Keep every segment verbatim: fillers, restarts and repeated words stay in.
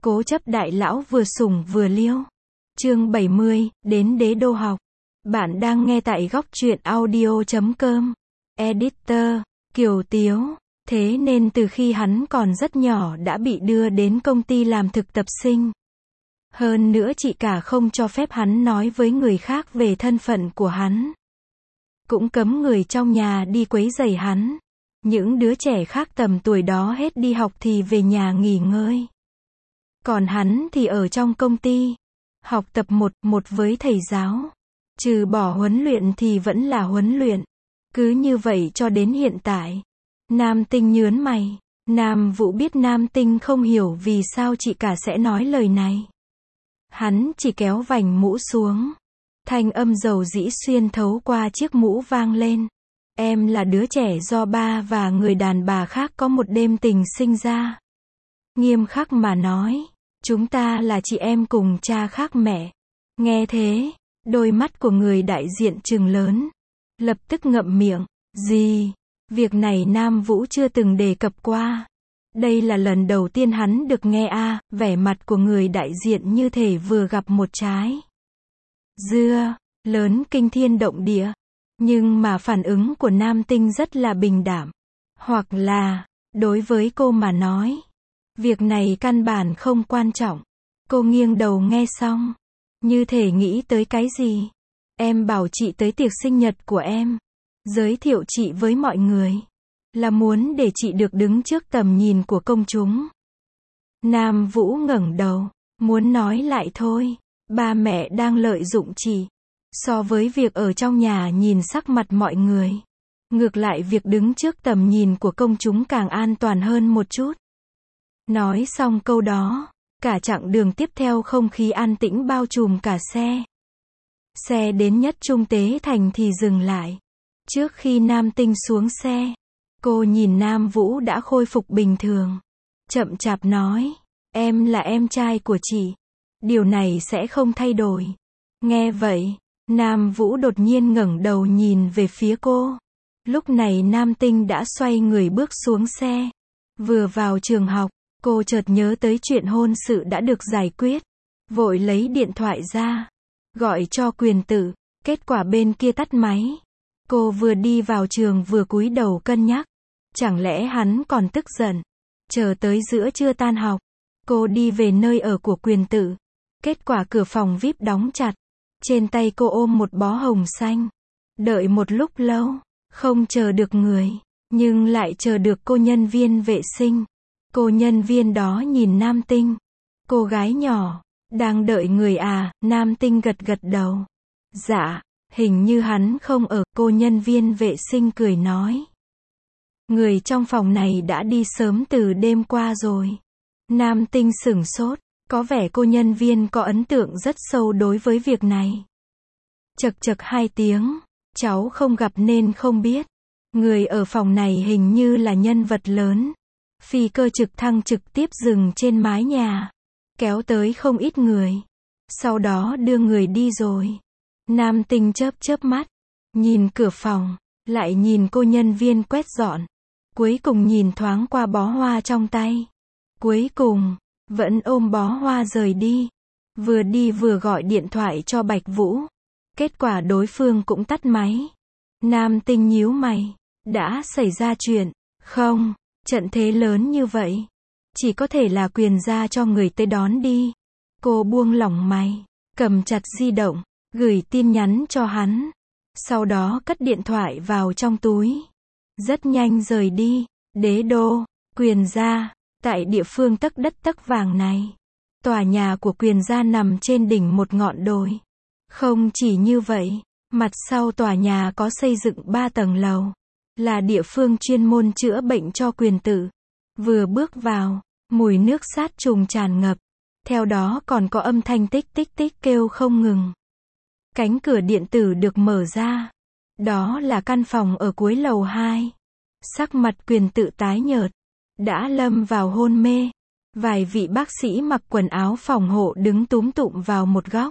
Cố chấp đại lão vừa sủng vừa liêu. Chương bảy mươi, đến đế đô học. Bạn đang nghe tại góc truyện audio chấm com. Editor, Kiều Tiếu. Thế nên từ khi hắn còn rất nhỏ đã bị đưa đến công ty làm thực tập sinh. Hơn nữa chị cả không cho phép hắn nói với người khác về thân phận của hắn. Cũng cấm người trong nhà đi quấy rầy hắn. Những đứa trẻ khác tầm tuổi đó hết đi học thì về nhà nghỉ ngơi. Còn hắn thì ở trong công ty, học tập một một với thầy giáo. Trừ bỏ huấn luyện thì vẫn là huấn luyện. Cứ như vậy cho đến hiện tại. Nam Tinh nhớn mày. Nam Vũ biết Nam Tinh không hiểu vì sao chị cả sẽ nói lời này. Hắn chỉ kéo vành mũ xuống. Thanh âm dầu dĩ xuyên thấu qua chiếc mũ vang lên. Em là đứa trẻ do ba và người đàn bà khác có một đêm tình sinh ra. Nghiêm khắc mà nói, chúng ta là chị em cùng cha khác mẹ. Nghe thế, đôi mắt của người đại diện trừng lớn. Lập tức ngậm miệng. Gì? Việc này Nam Vũ chưa từng đề cập qua. Đây là lần đầu tiên hắn được nghe a, à, vẻ mặt của người đại diện như thể vừa gặp một trái dưa lớn kinh thiên động địa. Nhưng mà phản ứng của Nam Tinh rất là bình đảm. Hoặc là, đối với cô mà nói, việc này căn bản không quan trọng. Cô nghiêng đầu nghe xong, như thể nghĩ tới cái gì. Em bảo chị tới tiệc sinh nhật của em, giới thiệu chị với mọi người, là muốn để chị được đứng trước tầm nhìn của công chúng. Nam Vũ ngẩng đầu, muốn nói lại thôi, ba mẹ đang lợi dụng chị. So với việc ở trong nhà nhìn sắc mặt mọi người, ngược lại việc đứng trước tầm nhìn của công chúng càng an toàn hơn một chút. Nói xong câu đó, cả chặng đường tiếp theo không khí an tĩnh bao trùm cả xe. Xe đến Nhất Trung Tế Thành thì dừng lại. Trước khi Nam Tinh xuống xe, cô nhìn Nam Vũ đã khôi phục bình thường. Chậm chạp nói, em là em trai của chị. Điều này sẽ không thay đổi. Nghe vậy, Nam Vũ đột nhiên ngẩng đầu nhìn về phía cô. Lúc này Nam Tinh đã xoay người bước xuống xe. Vừa vào trường học, cô chợt nhớ tới chuyện hôn sự đã được giải quyết. Vội lấy điện thoại ra, gọi cho Quyền Tử. Kết quả bên kia tắt máy. Cô vừa đi vào trường vừa cúi đầu cân nhắc. Chẳng lẽ hắn còn tức giận? Chờ tới giữa trưa tan học, cô đi về nơi ở của Quyền Tử. Kết quả cửa phòng vi ai pi đóng chặt. Trên tay cô ôm một bó hồng xanh. Đợi một lúc lâu, không chờ được người, nhưng lại chờ được cô nhân viên vệ sinh. Cô nhân viên đó nhìn Nam Tinh. Cô gái nhỏ, đang đợi người à? Nam Tinh gật gật đầu. Dạ, hình như hắn không ở. Cô nhân viên vệ sinh cười nói. Người trong phòng này đã đi sớm từ đêm qua rồi. Nam Tinh sửng sốt. Có vẻ cô nhân viên có ấn tượng rất sâu đối với việc này. Chật chật hai tiếng, cháu không gặp nên không biết. Người ở phòng này hình như là nhân vật lớn. Phi cơ trực thăng trực tiếp dừng trên mái nhà. Kéo tới không ít người. Sau đó đưa người đi rồi. Nam Tinh chớp chớp mắt. Nhìn cửa phòng. Lại nhìn cô nhân viên quét dọn. Cuối cùng nhìn thoáng qua bó hoa trong tay. Cuối cùng vẫn ôm bó hoa rời đi. Vừa đi vừa gọi điện thoại cho Bạch Vũ. Kết quả đối phương cũng tắt máy. Nam Tinh nhíu mày. Đã xảy ra chuyện. Không, trận thế lớn như vậy. Chỉ có thể là Quyền gia cho người tới đón đi. Cô buông lỏng mày. Cầm chặt di động. Gửi tin nhắn cho hắn. Sau đó cất điện thoại vào trong túi. Rất nhanh rời đi. Đế đô, Quyền gia. Tại địa phương tấc đất tấc vàng này, tòa nhà của Quyền gia nằm trên đỉnh một ngọn đồi. Không chỉ như vậy, mặt sau tòa nhà có xây dựng ba tầng lầu, là địa phương chuyên môn chữa bệnh cho Quyền Tử. Vừa bước vào, mùi nước sát trùng tràn ngập, theo đó còn có âm thanh tích tích tích kêu không ngừng. Cánh cửa điện tử được mở ra. Đó là căn phòng ở cuối lầu hai. Sắc mặt Quyền Tử tái nhợt. Đã lâm vào hôn mê. Vài vị bác sĩ mặc quần áo phòng hộ đứng túm tụm vào một góc.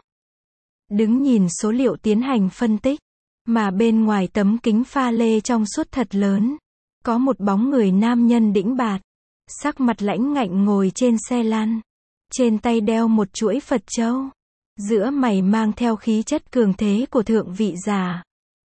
Đứng nhìn số liệu tiến hành phân tích. Mà bên ngoài tấm kính pha lê trong suốt thật lớn. Có một bóng người nam nhân đĩnh bạt. Sắc mặt lãnh ngạnh ngồi trên xe lăn. trên tay đeo một chuỗi Phật châu, giữa mày mang theo khí chất cường thế của thượng vị giả.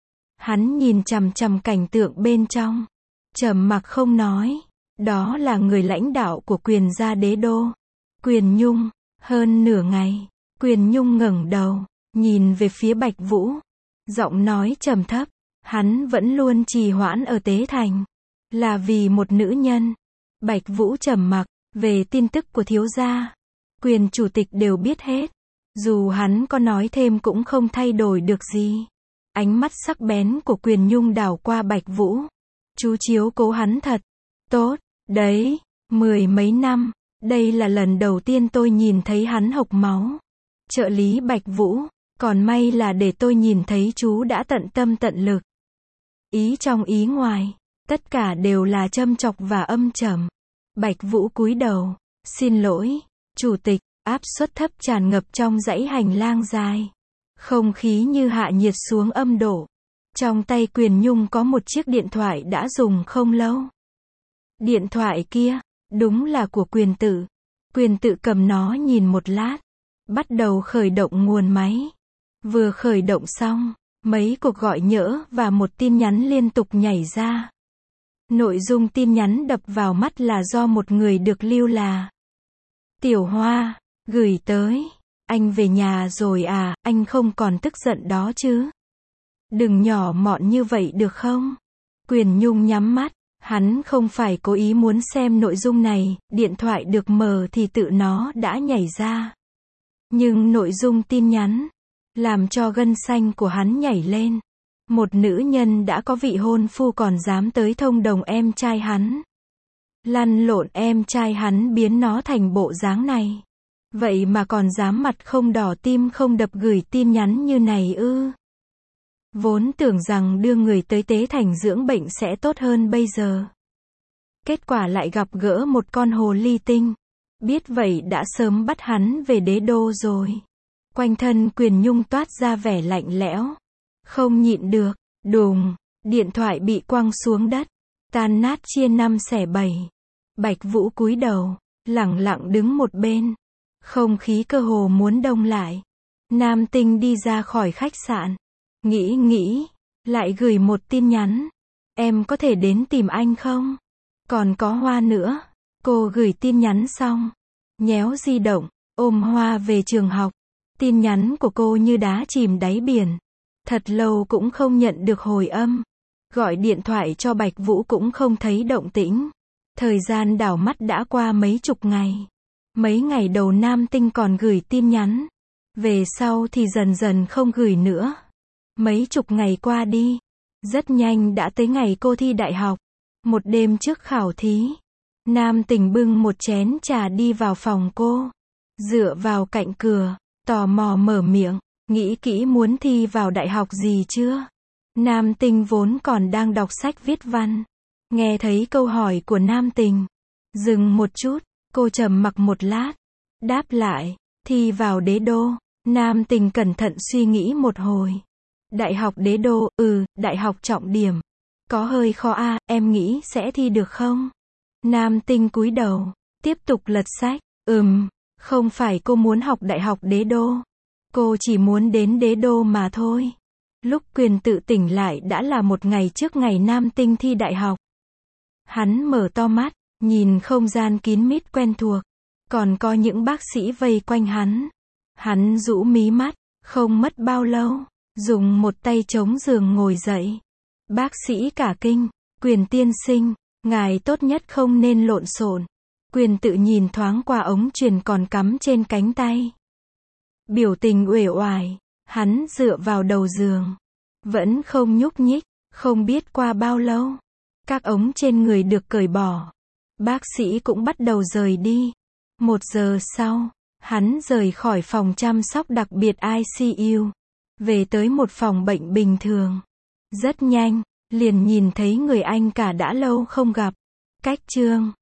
Hắn nhìn chằm chằm cảnh tượng bên trong, trầm mặc không nói. Đó là người lãnh đạo của Quyền gia đế đô, Quyền Nhung. Hơn nửa ngày, Quyền Nhung ngẩng đầu, nhìn về phía Bạch Vũ, giọng nói trầm thấp, hắn vẫn luôn trì hoãn ở Tế Thành, là vì một nữ nhân. Bạch Vũ trầm mặc, về tin tức của thiếu gia, Quyền chủ tịch đều biết hết, dù hắn có nói thêm cũng không thay đổi được gì. Ánh mắt sắc bén của Quyền Nhung đảo qua Bạch Vũ, chú chiếu cố hắn thật tốt, đấy, mười mấy năm, đây là lần đầu tiên tôi nhìn thấy hắn hộc máu. Trợ lý Bạch Vũ, còn may là để tôi nhìn thấy chú đã tận tâm tận lực. Ý trong ý ngoài, tất cả đều là châm chọc và âm trầm. Bạch Vũ cúi đầu, xin lỗi, chủ tịch. Áp suất thấp tràn ngập trong dãy hành lang dài. Không khí như hạ nhiệt xuống âm độ. Trong tay Quyền Nhung có một chiếc điện thoại đã dùng không lâu. Điện thoại kia, đúng là của Quyền Tự. Quyền Tự cầm nó nhìn một lát, bắt đầu khởi động nguồn máy. Vừa khởi động xong, mấy cuộc gọi nhỡ và một tin nhắn liên tục nhảy ra. Nội dung tin nhắn đập vào mắt là do một người được lưu là Tiểu Hoa gửi tới. Anh về nhà rồi à, anh không còn tức giận đó chứ? Đừng nhỏ mọn như vậy được không? Quyền Nhung nhắm mắt, hắn không phải cố ý muốn xem nội dung này, điện thoại được mở thì tự nó đã nhảy ra. Nhưng nội dung tin nhắn, làm cho gân xanh của hắn nhảy lên. Một nữ nhân đã có vị hôn phu còn dám tới thông đồng em trai hắn. Lăn lộn em trai hắn biến nó thành bộ dáng này. Vậy mà còn dám mặt không đỏ tim không đập gửi tin nhắn như này ư? Vốn tưởng rằng đưa người tới Tế Thành dưỡng bệnh sẽ tốt hơn bây giờ. Kết quả lại gặp gỡ một con hồ ly tinh. Biết vậy đã sớm bắt hắn về đế đô rồi. Quanh thân Quyền Nhung toát ra vẻ lạnh lẽo. Không nhịn được, đùng, điện thoại bị quăng xuống đất, tan nát chia năm xẻ bảy. Bạch Vũ cúi đầu, lẳng lặng đứng một bên. Không khí cơ hồ muốn đông lại. Nam Tinh đi ra khỏi khách sạn. Nghĩ nghĩ, lại gửi một tin nhắn. Em có thể đến tìm anh không? Còn có Hoa nữa. Cô gửi tin nhắn xong, nhéo di động, ôm Hoa về trường học. Tin nhắn của cô như đá chìm đáy biển. Thật lâu cũng không nhận được hồi âm. Gọi điện thoại cho Bạch Vũ cũng không thấy động tĩnh. Thời gian đảo mắt đã qua mấy chục ngày. Mấy ngày đầu Nam Tinh còn gửi tin nhắn. Về sau thì dần dần không gửi nữa. Mấy chục ngày qua đi. Rất nhanh đã tới ngày cô thi đại học. Một đêm trước khảo thí. Nam Tinh bưng một chén trà đi vào phòng cô. Dựa vào cạnh cửa, tò mò mở miệng. Nghĩ kỹ muốn thi vào đại học gì chưa? Nam Tinh vốn còn đang đọc sách viết văn. Nghe thấy câu hỏi của Nam Tinh. Dừng một chút, cô trầm mặc một lát. Đáp lại, thi vào đế đô. Nam Tinh cẩn thận suy nghĩ một hồi. Đại học đế đô, ừ, đại học trọng điểm. Có hơi khó a, à, em nghĩ sẽ thi được không? Nam Tinh cúi đầu, tiếp tục lật sách. Ừm, không phải cô muốn học đại học đế đô. Cô chỉ muốn đến đế đô mà thôi. Lúc Quyền Tự tỉnh lại đã là một ngày trước ngày Nam Tinh thi đại học. Hắn mở to mắt, nhìn không gian kín mít quen thuộc. Còn có những bác sĩ vây quanh hắn. Hắn rũ mí mắt, không mất bao lâu, dùng một tay chống giường ngồi dậy. Bác sĩ cả kinh, Quyền tiên sinh, ngài tốt nhất không nên lộn xộn. Quyền Tự nhìn thoáng qua ống truyền còn cắm trên cánh tay. Biểu tình uể oải, hắn dựa vào đầu giường. Vẫn không nhúc nhích, không biết qua bao lâu. Các ống trên người được cởi bỏ. Bác sĩ cũng bắt đầu rời đi. Một giờ sau, hắn rời khỏi phòng chăm sóc đặc biệt I C U. Về tới một phòng bệnh bình thường. Rất nhanh, liền nhìn thấy người anh cả đã lâu không gặp. Cách Trương,